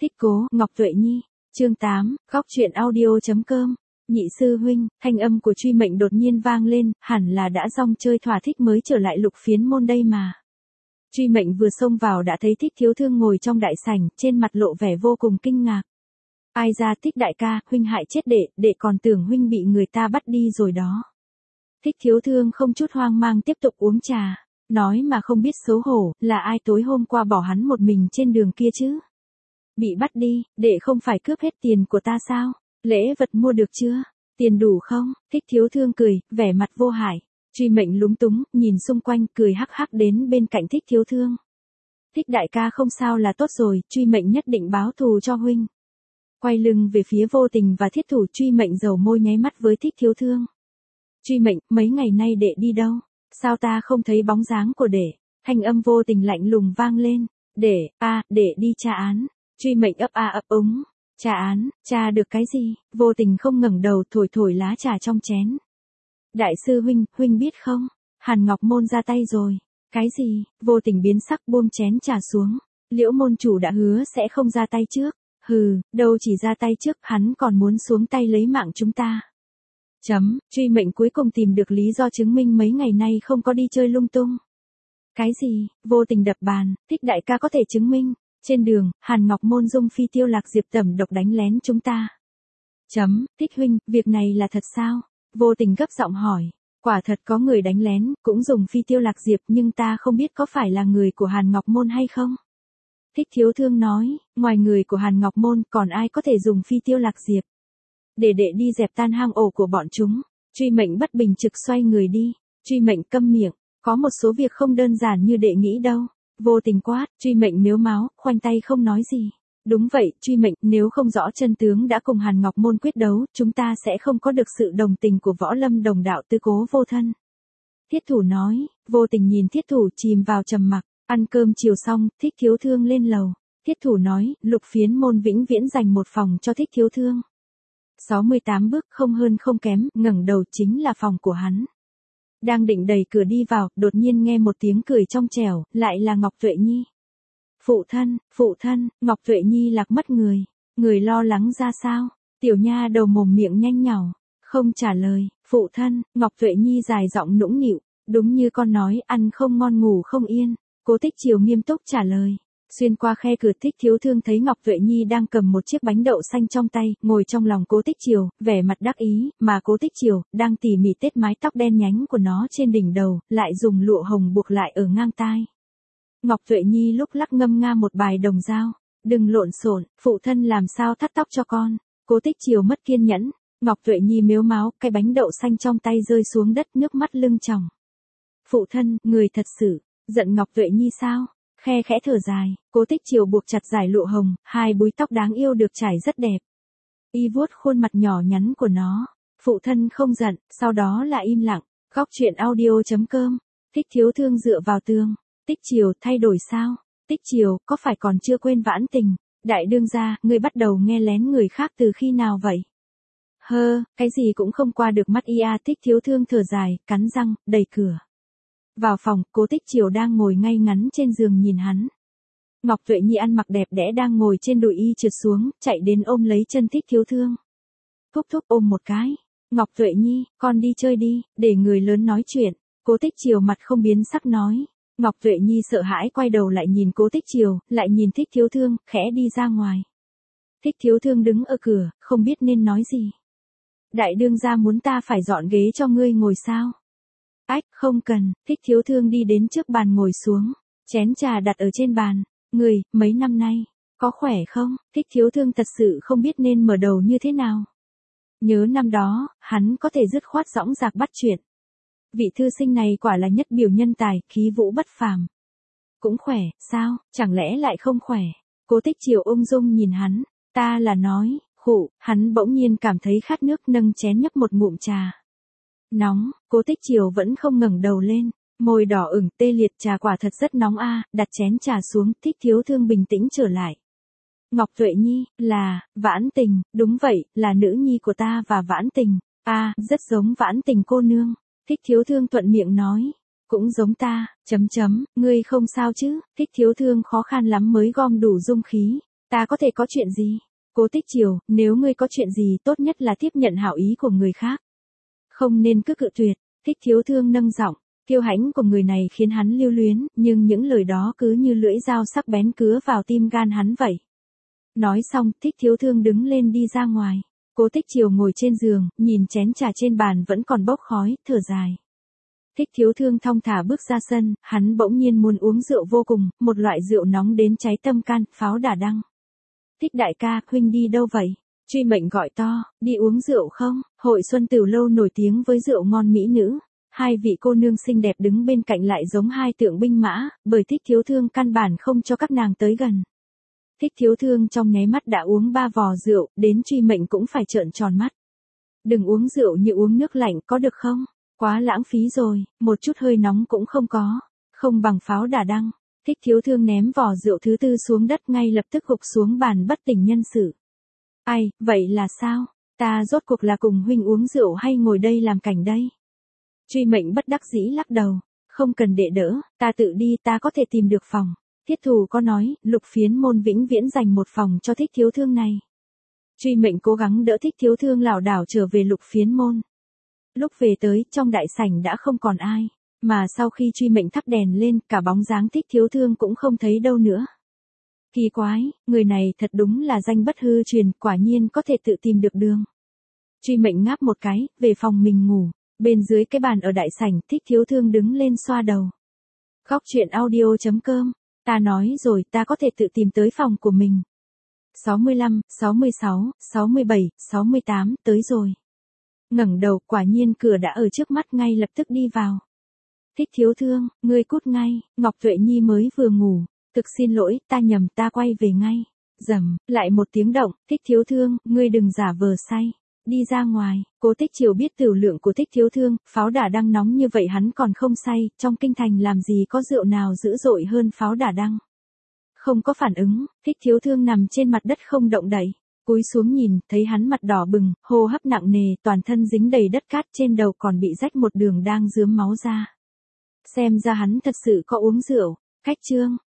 Thích cố, Ngọc Tuệ Nhi. Chương 8, khóc chuyện audio.com. Nhị sư huynh, thanh âm của Truy Mệnh đột nhiên vang lên, hẳn là đã rong chơi thỏa thích mới trở lại Lục Phiến môn đây mà. Truy Mệnh vừa xông vào đã thấy Thích Thiếu Thương ngồi trong đại sảnh, trên mặt lộ vẻ vô cùng kinh ngạc. Ai ra Thích đại ca, huynh hại chết đệ còn tưởng huynh bị người ta bắt đi rồi đó. Thích Thiếu Thương không chút hoang mang tiếp tục uống trà, nói mà không biết xấu hổ, là ai tối hôm qua bỏ hắn một mình trên đường kia chứ? Bị bắt đi, đệ không phải cướp hết tiền của ta sao? Lễ vật mua được chưa? Tiền đủ không? Thích Thiếu Thương cười, vẻ mặt vô hại. Truy Mệnh lúng túng, nhìn xung quanh, cười hắc hắc đến bên cạnh Thích Thiếu Thương. Thích đại ca không sao là tốt rồi, Truy Mệnh nhất định báo thù cho huynh. Quay lưng về phía Vô Tình và Thiết Thủ, Truy Mệnh dầu môi nháy mắt với Thích Thiếu Thương. Truy Mệnh, mấy ngày nay đệ đi đâu? Sao ta không thấy bóng dáng của đệ? Thanh âm Vô Tình lạnh lùng vang lên. Đệ đi tra án. Truy Mệnh ấp úng. Tra án, tra được cái gì? Vô Tình không ngẩng đầu, thổi lá trà trong chén. Đại sư huynh biết không? Hàn Ngọc Môn ra tay rồi. Cái gì? Vô Tình biến sắc buông chén trà xuống. Liễu môn chủ đã hứa sẽ không ra tay trước. Hừ, đâu chỉ ra tay trước, hắn còn muốn xuống tay lấy mạng chúng ta. Truy Mệnh cuối cùng tìm được lý do chứng minh mấy ngày nay không có đi chơi lung tung. Cái gì? Vô Tình đập bàn, Thích đại ca có thể chứng minh. Trên đường, Hàn Ngọc Môn dung phi Tiêu Lạc Diệp tẩm độc đánh lén chúng ta. Thích huynh, việc này là thật sao? Vô Tình gấp giọng hỏi. Quả thật có người đánh lén, cũng dùng phi Tiêu Lạc Diệp, nhưng ta không biết có phải là người của Hàn Ngọc Môn hay không? Thích Thiếu Thương nói, ngoài người của Hàn Ngọc Môn còn ai có thể dùng phi Tiêu Lạc Diệp? Để đệ đi dẹp tan hang ổ của bọn chúng. Truy Mệnh bất bình trực xoay người đi. Truy Mệnh câm miệng, có một số việc không đơn giản như đệ nghĩ đâu. Vô Tình quát, Truy Mệnh mếu máo, khoanh tay không nói gì. Đúng vậy, Truy Mệnh, nếu không rõ chân tướng đã cùng Hàn Ngọc Môn quyết đấu, chúng ta sẽ không có được sự đồng tình của Võ Lâm đồng đạo Tư Cố Vô Thân. Thiết Thủ nói. Vô Tình nhìn Thiết Thủ chìm vào trầm mặc. Ăn cơm chiều xong, Thích Thiếu Thương lên lầu. Thiết Thủ nói, Lục Phiến môn vĩnh viễn dành một phòng cho Thích Thiếu Thương. 68 bước không hơn không kém, ngẩng đầu chính là phòng của hắn. Đang định đẩy cửa đi vào, đột nhiên nghe một tiếng cười trong trẻo, lại là Ngọc Tuệ Nhi. Phụ thân, Ngọc Tuệ Nhi lạc mất người. Người lo lắng ra sao? Tiểu nha đầu mồm miệng nhanh nhảu, không trả lời. Phụ thân, Ngọc Tuệ Nhi dài giọng nũng nịu. Đúng như con nói, ăn không ngon ngủ không yên. Cố Tích Chiều nghiêm túc trả lời. Xuyên qua khe cửa, Thích Thiếu Thương thấy Ngọc Tuệ Nhi đang cầm một chiếc bánh đậu xanh trong tay, ngồi trong lòng Cố Tích Chiều, vẻ mặt đắc ý, mà Cố Tích Chiều đang tỉ mỉ tết mái tóc đen nhánh của nó trên đỉnh đầu, lại dùng lụa hồng buộc lại ở ngang tai. Ngọc Tuệ Nhi lúc lắc ngâm nga một bài đồng dao. Đừng lộn xộn, phụ thân làm sao thắt tóc cho con? Cố Tích Chiều mất kiên nhẫn. Ngọc Tuệ Nhi mếu máo, cái bánh đậu xanh trong tay rơi xuống đất, nước mắt lưng tròng. Phụ thân, người thật sự giận Ngọc Tuệ Nhi sao? Khe khẽ thở dài, Cố Tích Chiều buộc chặt dải lụa hồng, hai búi tóc đáng yêu được trải rất đẹp. Y vuốt khuôn mặt nhỏ nhắn của nó. Phụ thân không giận, sau đó là im lặng. Góc chuyện audio.com. Thích Thiếu Thương dựa vào tường. Tích Chiều, thay đổi sao? Tích Chiều, có phải còn chưa quên Vãn Tình? Đại đương gia, ngươi bắt đầu nghe lén người khác từ khi nào vậy? Cái gì cũng không qua được mắt ia. Thích Thiếu Thương thở dài, cắn răng, đẩy cửa. Vào phòng, Cố Tích Chiều đang ngồi ngay ngắn trên giường nhìn hắn. Ngọc Tuệ Nhi ăn mặc đẹp đẽ đang ngồi trên đùi y trượt xuống, chạy đến ôm lấy chân Thích Thiếu Thương. Thúc ôm một cái. Ngọc Tuệ Nhi, con đi chơi đi, để người lớn nói chuyện. Cố Tích Chiều mặt không biến sắc nói. Ngọc Tuệ Nhi sợ hãi quay đầu lại nhìn Cố Tích Chiều, lại nhìn Thích Thiếu Thương, khẽ đi ra ngoài. Thích Thiếu Thương đứng ở cửa, không biết nên nói gì. Đại đương gia muốn ta phải dọn ghế cho ngươi ngồi sao? Không cần. Thích Thiếu Thương đi đến trước bàn ngồi xuống. Chén trà đặt ở trên bàn. Người, mấy năm nay, có khỏe không? Thích Thiếu Thương thật sự không biết nên mở đầu như thế nào. Nhớ năm đó, hắn có thể dứt khoát dõng dạc bắt chuyện. Vị thư sinh này quả là nhất biểu nhân tài, khí vũ bất phàm. Cũng khỏe, sao, chẳng lẽ lại không khỏe? Cố Tích Chiều ung dung nhìn hắn. Ta là nói, hắn bỗng nhiên cảm thấy khát nước, nâng chén nhấp một ngụm trà. Nóng. Cố Tích Chiều vẫn không ngẩng đầu lên, môi đỏ ửng tê liệt. Trà quả thật rất nóng a. Đặt chén trà xuống, Thích Thiếu Thương bình tĩnh trở lại. Ngọc Tuệ Nhi, là Vãn Tình, đúng vậy, là nữ nhi của ta và Vãn Tình. Rất giống Vãn Tình cô nương. Thích Thiếu Thương thuận miệng nói. Cũng giống ta, ngươi không sao chứ? Thích Thiếu Thương khó khăn lắm mới gom đủ dung khí. Ta có thể có chuyện gì? Cố Tích Triều, nếu ngươi có chuyện gì tốt nhất là tiếp nhận hảo ý của người khác. Không nên cứ cự tuyệt. Thích Thiếu Thương nâng giọng, kiêu hãnh của người này khiến hắn lưu luyến, nhưng những lời đó cứ như lưỡi dao sắc bén cứa vào tim gan hắn vậy. Nói xong, Thích Thiếu Thương đứng lên đi ra ngoài. Cố Tích Triều ngồi trên giường, nhìn chén trà trên bàn vẫn còn bốc khói, thở dài. Thích Thiếu Thương thong thả bước ra sân, hắn bỗng nhiên muốn uống rượu vô cùng, một loại rượu nóng đến cháy tâm can, Pháo Đả Đăng. Thích đại ca, huynh đi đâu vậy? Truy Mệnh gọi to, đi uống rượu không? Hội Xuân Tửu Lâu nổi tiếng với rượu ngon mỹ nữ. Hai vị cô nương xinh đẹp đứng bên cạnh lại giống hai tượng binh mã, bởi Thích Thiếu Thương căn bản không cho các nàng tới gần. Thích Thiếu Thương trong nháy mắt đã uống 3 vò rượu, đến Truy Mệnh cũng phải trợn tròn mắt. Đừng uống rượu như uống nước lạnh có được không? Quá lãng phí rồi, một chút hơi nóng cũng không có. Không bằng Pháo Đả Đăng. Thích Thiếu Thương ném vò rượu thứ tư xuống đất ngay lập tức gục xuống bàn bất tỉnh nhân sự. Ai, vậy là sao? Ta rốt cuộc là cùng huynh uống rượu hay ngồi đây làm cảnh đây? Truy Mệnh bất đắc dĩ lắc đầu. Không cần đệ đỡ, ta tự đi, ta có thể tìm được phòng. Thiết Thù có nói, Lục Phiến Môn vĩnh viễn dành một phòng cho Thích Thiếu Thương này. Truy Mệnh cố gắng đỡ Thích Thiếu Thương lảo đảo trở về Lục Phiến Môn. Lúc về tới, trong đại sảnh đã không còn ai. Mà sau khi Truy Mệnh thắp đèn lên, cả bóng dáng Thích Thiếu Thương cũng không thấy đâu nữa. Kỳ quái, người này thật đúng là danh bất hư truyền, quả nhiên có thể tự tìm được đường. Truy Mệnh ngáp một cái, về phòng mình ngủ. Bên dưới cái bàn ở đại sảnh, Thích Thiếu Thương đứng lên xoa đầu. Khóc chuyện audio.com. Ta nói rồi, ta có thể tự tìm tới phòng của mình. 65, 66, 67, 68, tới rồi. Ngẩng đầu, quả nhiên cửa đã ở trước mắt, ngay lập tức đi vào. Thích Thiếu Thương, ngươi cút ngay, Ngọc Tuệ Nhi mới vừa ngủ. Thực xin lỗi, ta nhầm, ta quay về ngay. Rầm, lại một tiếng động, Thích Thiếu Thương, ngươi đừng giả vờ say. Đi ra ngoài. Cố Tích Triều biết tửu lượng của Thích Thiếu Thương, Pháo Đả Đăng nóng như vậy hắn còn không say, trong kinh thành làm gì có rượu nào dữ dội hơn Pháo Đả Đăng. Không có phản ứng, Thích Thiếu Thương nằm trên mặt đất không động đậy. Cúi xuống nhìn, thấy hắn mặt đỏ bừng, hô hấp nặng nề, toàn thân dính đầy đất cát, trên đầu còn bị rách một đường đang rướm máu ra. Xem ra hắn thật sự có uống rượu. Khách trương,